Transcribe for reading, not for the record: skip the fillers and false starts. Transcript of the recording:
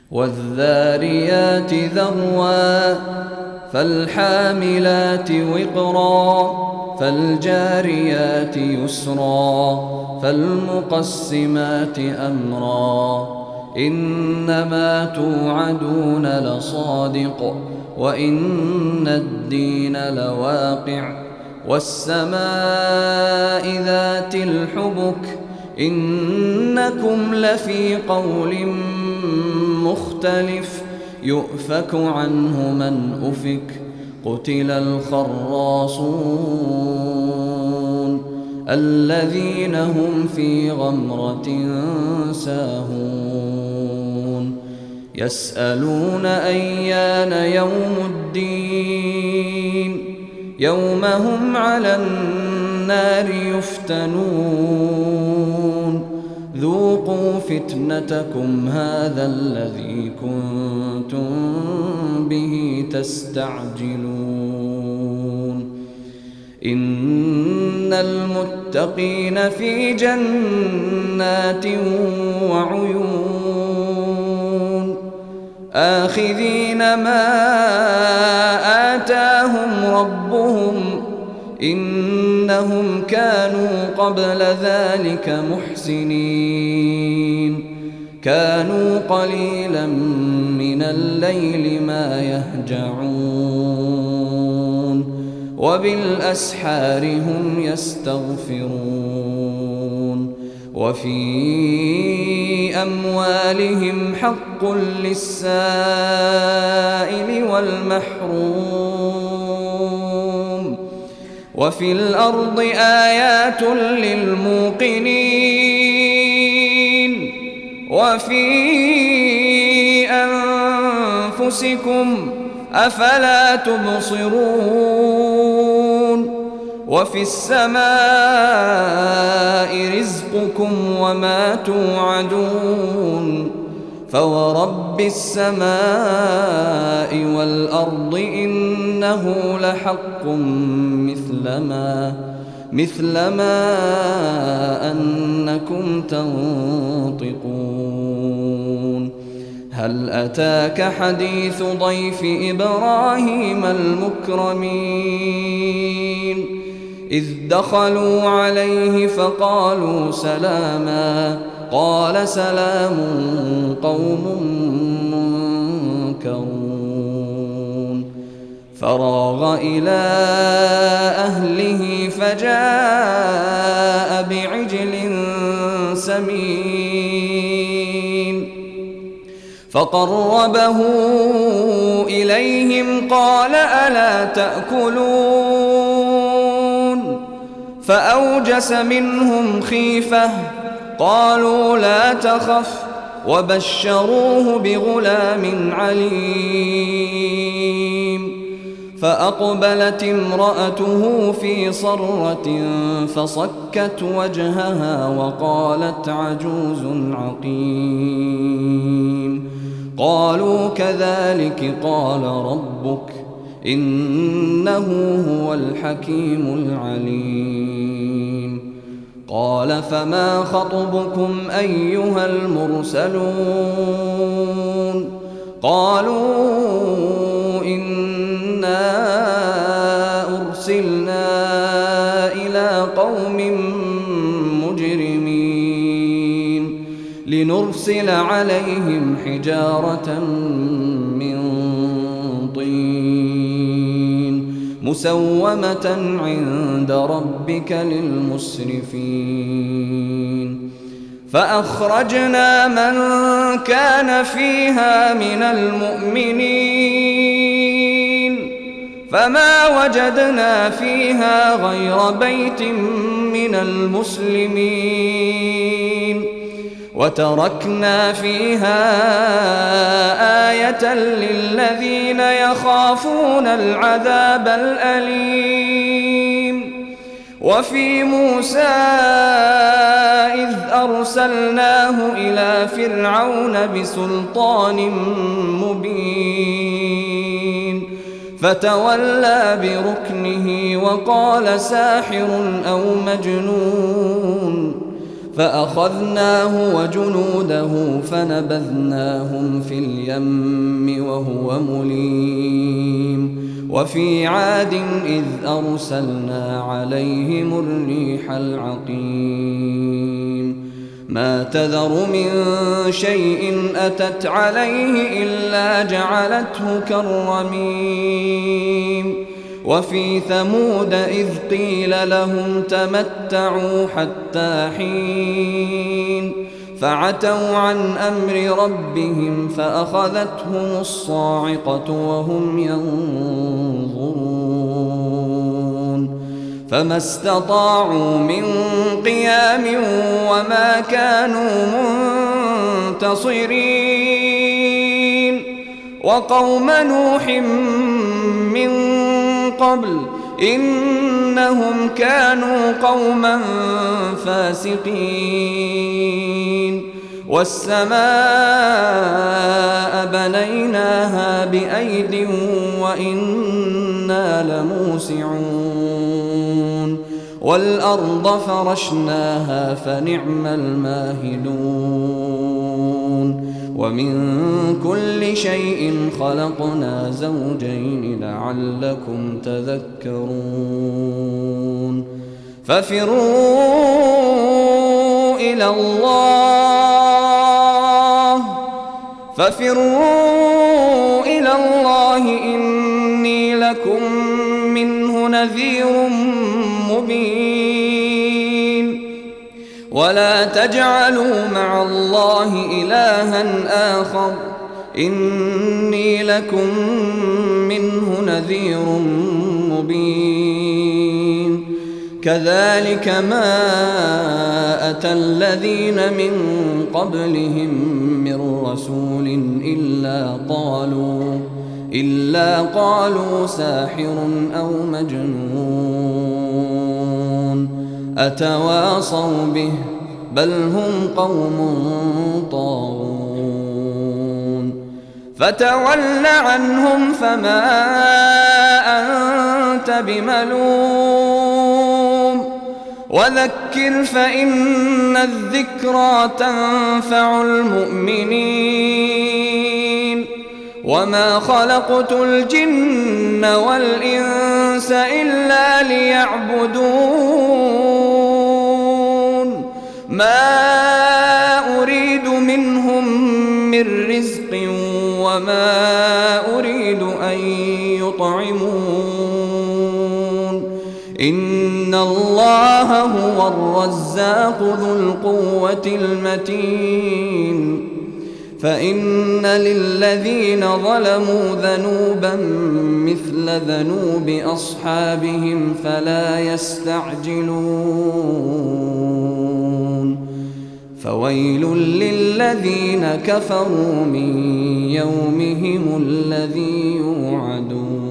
والذاريات ذروا فالحاملات وقرا فالجاريات يسرا فالمقسمات أمرا إنما توعدون لصادق وإن الدين لواقع والسماء ذات الحبك إنكم لفي قول مختلف يؤفك عنه من أفك قتل الخراصون الذين هم في غمرة ساهون يسألون أيان يوم الدين يوم هم على النار يفتنون ذوقوا فتنتكم هذا الذي كنتم به تستعجلون إن المتقين في جنات وعيون آخذين ما آتاهم ربهم إنهم كانوا قبل ذلك محسنين كانوا قليلا من الليل ما يهجعون وبالأسحار هم يستغفرون وفي أموالهم حق للسائل والمحروم وفي الأرض آيات للموقنين وفي أنفسكم أفلا تبصرون وفي السماء رزقكم وما توعدون فورب السماء والأرض إنه لحق مثل ما أنكم تنطقون هل أتاك حديث ضيف إبراهيم المكرمين إذ دخلوا عليه فقالوا سلاما قال سلام قوم منكرون فراغ إلى أهله فجاء بعجل سمين فقربه إليهم قال ألا تأكلون فأوجس منهم خيفة قالوا لا تخف وبشروه بغلام عليم فأقبلت امرأته في صرة فصكت وجهها وقالت عجوز عقيم قالوا كذلك قال ربك إنه هو الحكيم العليم قال فما خطبكم أيها المرسلون قالوا إنا أرسلنا إلى قوم مجرمين لنرسل عليهم حجارة من طين مسومة عند ربك للمسرفين فأخرجنا من كان فيها من المؤمنين فما وجدنا فيها غير بيت من المسلمين وتركنا فيها آية للذين يخافون العذاب الأليم وفي موسى إذ أرسلناه إلى فرعون بسلطان مبين فتولى بركنه وقال ساحر أو مجنون فأخذناه وجنوده فنبذناهم في اليم وهو مليم وفي عاد إذ أرسلنا عليهم الريح العقيم ما تذر من شيء أتت عليه إلا جعلته كالرميم وفي ثمود إذ قيل لهم تمتعوا حتى حين فعتوا عن أمر ربهم فأخذتهم الصاعقة وهم ينظرون فما استطاعوا من قيام وما كانوا منتصرين وقوم نوح من قبل إنهم كانوا قوما فاسقين والسماء بنيناها بأيد وإنا لموسعون والأرض فرشناها فنعم الماهدون ومن كل شيء خلقنا زوجين لعلكم تذكرون ففروا إلى الله إني لكم منه نذير مبين ولا تجعلوا مع الله إلها آخر إني لكم منه نذير مبين كذلك ما أتى الذين من قبلهم من رسول إلا قالوا ساحر أو مجنون أتواصوا به بل هم قوم طاغون فتول عنهم فما أنت بملوم وذكر فإن الذكرى تنفع المؤمنين وما خلقت الجن والإنس إلا ليعبدون ما أريد منهم من رزق وما أريد أن يطعمون إن الله هو الرزاق ذو القوة المتين فإن للذين ظلموا ذنوبا مثل ذنوب أصحابهم فلا يستعجلون فويل للذين كفروا من يومهم الذي يوعدون